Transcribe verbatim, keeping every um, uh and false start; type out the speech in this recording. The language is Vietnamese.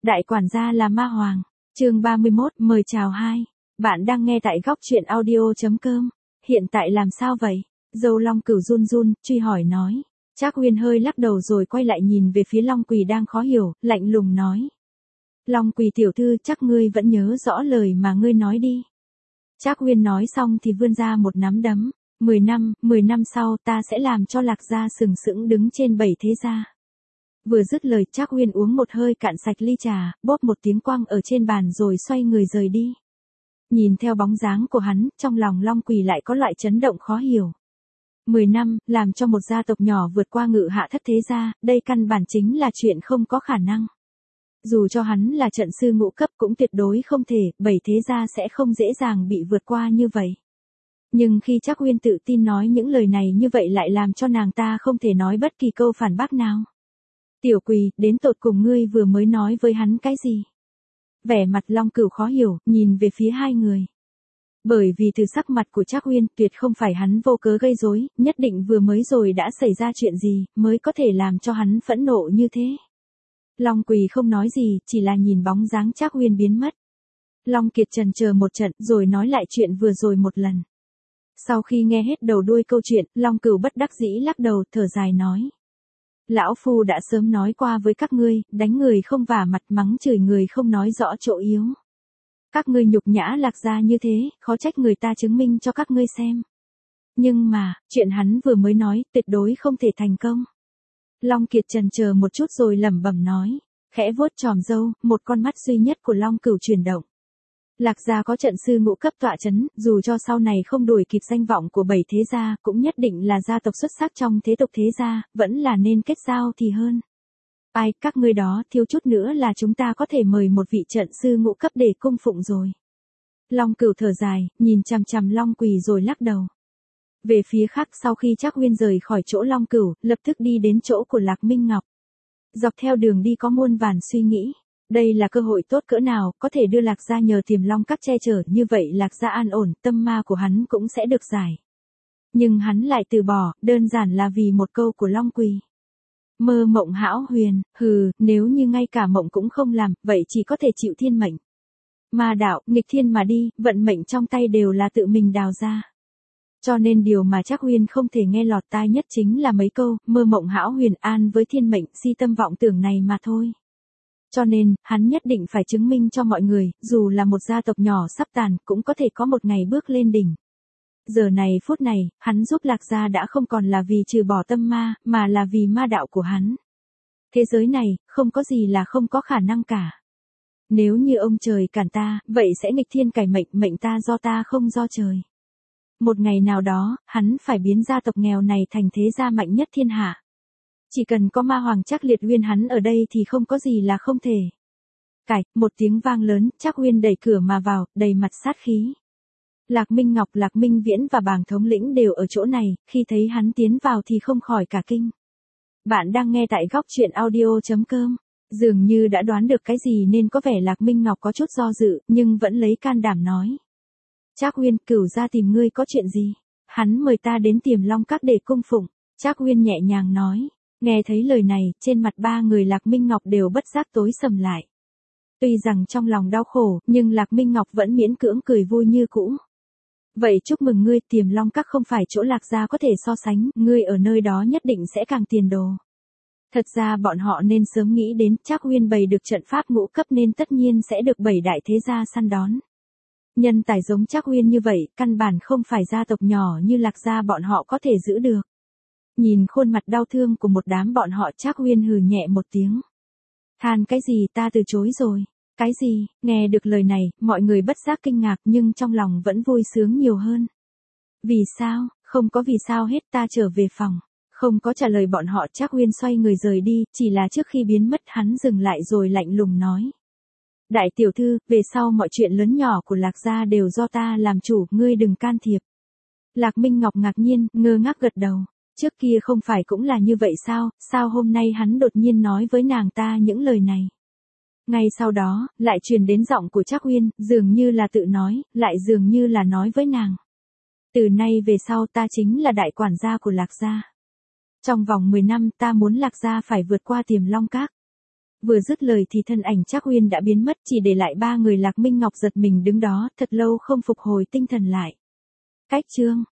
Đại quản gia là ma hoàng. Chương ba mươi mốt, mời chào hai. Bạn đang nghe tại góc truyện audio chấm com. Hiện tại làm sao vậy? Dâu Long Cửu run run, truy hỏi nói. Trác Uyên hơi lắc đầu rồi quay lại nhìn về phía Long Quỳ đang khó hiểu, lạnh lùng nói. Long Quỳ tiểu thư, chắc ngươi vẫn nhớ rõ lời mà ngươi nói đi. Trác Uyên nói xong thì vươn ra một nắm đấm. Mười năm, mười năm sau ta sẽ làm cho Lạc gia sừng sững đứng trên bảy thế gia. Vừa dứt lời, Trác Uyên uống một hơi cạn sạch ly trà, bóp một tiếng quăng ở trên bàn rồi xoay người rời đi. Nhìn theo bóng dáng của hắn, trong lòng Long Quỳ lại có loại chấn động khó hiểu. Mười năm, làm cho một gia tộc nhỏ vượt qua ngự hạ thất thế gia, đây căn bản chính là chuyện không có khả năng. Dù cho hắn là trận sư ngũ cấp cũng tuyệt đối không thể, bảy thế gia sẽ không dễ dàng bị vượt qua như vậy. Nhưng khi Trác Uyên tự tin nói những lời này như vậy lại làm cho nàng ta không thể nói bất kỳ câu phản bác nào. Tiểu Quỳ, đến tột cùng ngươi vừa mới nói với hắn cái gì? Vẻ mặt Long Cửu khó hiểu, nhìn về phía hai người. Bởi vì từ sắc mặt của Trác Uyên, tuyệt không phải hắn vô cớ gây rối, nhất định vừa mới rồi đã xảy ra chuyện gì, mới có thể làm cho hắn phẫn nộ như thế. Long Quỳ không nói gì, chỉ là nhìn bóng dáng Trác Uyên biến mất. Long Kiệt chần chờ một trận, rồi nói lại chuyện vừa rồi một lần. Sau khi nghe hết đầu đuôi câu chuyện, Long Cửu bất đắc dĩ lắc đầu, thở dài nói. Lão Phu đã sớm nói qua với các ngươi, đánh người không vả mặt, mắng chửi người không nói rõ chỗ yếu. Các ngươi nhục nhã Lạc gia như thế, khó trách người ta chứng minh cho các ngươi xem. Nhưng mà, chuyện hắn vừa mới nói, tuyệt đối không thể thành công. Long Kiệt chần chờ một chút rồi lẩm bẩm nói, khẽ vuốt chòm râu, một con mắt duy nhất của Long Cửu chuyển động. Lạc gia có trận sư ngũ cấp tọa chấn, dù cho sau này không đuổi kịp danh vọng của bảy thế gia, cũng nhất định là gia tộc xuất sắc trong thế tộc thế gia, vẫn là nên kết giao thì hơn. Ai, các ngươi đó, thiếu chút nữa là chúng ta có thể mời một vị trận sư ngũ cấp để cung phụng rồi. Long Cửu thở dài, nhìn chằm chằm Long Quỳ rồi lắc đầu. Về phía khác, sau khi Trác Uyên rời khỏi chỗ Long Cửu, lập tức đi đến chỗ của Lạc Minh Ngọc. Dọc theo đường đi có muôn vàn suy nghĩ. Đây là cơ hội tốt cỡ nào, có thể đưa Lạc gia nhờ Tiềm Long Các che chở, như vậy Lạc gia an ổn, tâm ma của hắn cũng sẽ được giải. Nhưng hắn lại từ bỏ, đơn giản là vì một câu của Long Quỳ. Mơ mộng hão huyền, hừ, nếu như ngay cả mộng cũng không làm, vậy chỉ có thể chịu thiên mệnh. Ma đạo, nghịch thiên mà đi, vận mệnh trong tay đều là tự mình đào ra. Cho nên điều mà Trác Uyên không thể nghe lọt tai nhất chính là mấy câu, mơ mộng hão huyền, an với thiên mệnh, si tâm vọng tưởng này mà thôi. Cho nên, hắn nhất định phải chứng minh cho mọi người, dù là một gia tộc nhỏ sắp tàn, cũng có thể có một ngày bước lên đỉnh. Giờ này phút này, hắn giúp Lạc gia đã không còn là vì trừ bỏ tâm ma, mà là vì ma đạo của hắn. Thế giới này, không có gì là không có khả năng cả. Nếu như ông trời cản ta, vậy sẽ nghịch thiên cải mệnh, mệnh ta do ta không do trời. Một ngày nào đó, hắn phải biến gia tộc nghèo này thành thế gia mạnh nhất thiên hạ. Chỉ cần có ma hoàng Trác Liệt Uyên hắn ở đây thì không có gì là không thể. Cải, một tiếng vang lớn, Trác Uyên đẩy cửa mà vào, đầy mặt sát khí. Lạc Minh Ngọc, Lạc Minh Viễn và Bàng thống lĩnh đều ở chỗ này, khi thấy hắn tiến vào thì không khỏi cả kinh. Bạn đang nghe tại góc truyện audio chấm com. Dường như đã đoán được cái gì nên có vẻ Lạc Minh Ngọc có chút do dự, nhưng vẫn lấy can đảm nói. Trác Uyên, Cửu gia tìm ngươi có chuyện gì? Hắn mời ta đến Tiềm Long Các để cung phụng. Trác Uyên nhẹ nhàng nói. Nghe thấy lời này, trên mặt ba người Lạc Minh Ngọc đều bất giác tối sầm lại. Tuy rằng trong lòng đau khổ, nhưng Lạc Minh Ngọc vẫn miễn cưỡng cười vui như cũ. Vậy chúc mừng ngươi, Tiềm Long Các không phải chỗ Lạc gia có thể so sánh, ngươi ở nơi đó nhất định sẽ càng tiền đồ. Thật ra bọn họ nên sớm nghĩ đến, Trác Uyên bày được trận pháp ngũ cấp nên tất nhiên sẽ được bảy đại thế gia săn đón. Nhân tài giống Trác Uyên như vậy, căn bản không phải gia tộc nhỏ như Lạc gia bọn họ có thể giữ được. Nhìn khuôn mặt đau thương của một đám bọn họ, Trác Uyên hừ nhẹ một tiếng. Than cái gì, ta từ chối rồi. Cái gì? Nghe được lời này, mọi người bất giác kinh ngạc nhưng trong lòng vẫn vui sướng nhiều hơn. Vì sao? Không có vì sao hết, ta trở về phòng. Không có trả lời bọn họ, Trác Uyên xoay người rời đi, chỉ là trước khi biến mất hắn dừng lại rồi lạnh lùng nói. Đại tiểu thư, về sau mọi chuyện lớn nhỏ của Lạc gia đều do ta làm chủ, ngươi đừng can thiệp. Lạc Minh Ngọc ngạc nhiên, ngơ ngác gật đầu. Trước kia không phải cũng là như vậy sao, sao hôm nay hắn đột nhiên nói với nàng ta những lời này. Ngay sau đó, lại truyền đến giọng của Trác Uyên, dường như là tự nói, lại dường như là nói với nàng. Từ nay về sau ta chính là đại quản gia của Lạc gia. Trong vòng mười năm ta muốn Lạc gia phải vượt qua Tiềm Long Các. Vừa dứt lời thì thân ảnh Trác Uyên đã biến mất, chỉ để lại ba người. Lạc Minh Ngọc giật mình đứng đó, thật lâu không phục hồi tinh thần lại. Cách chương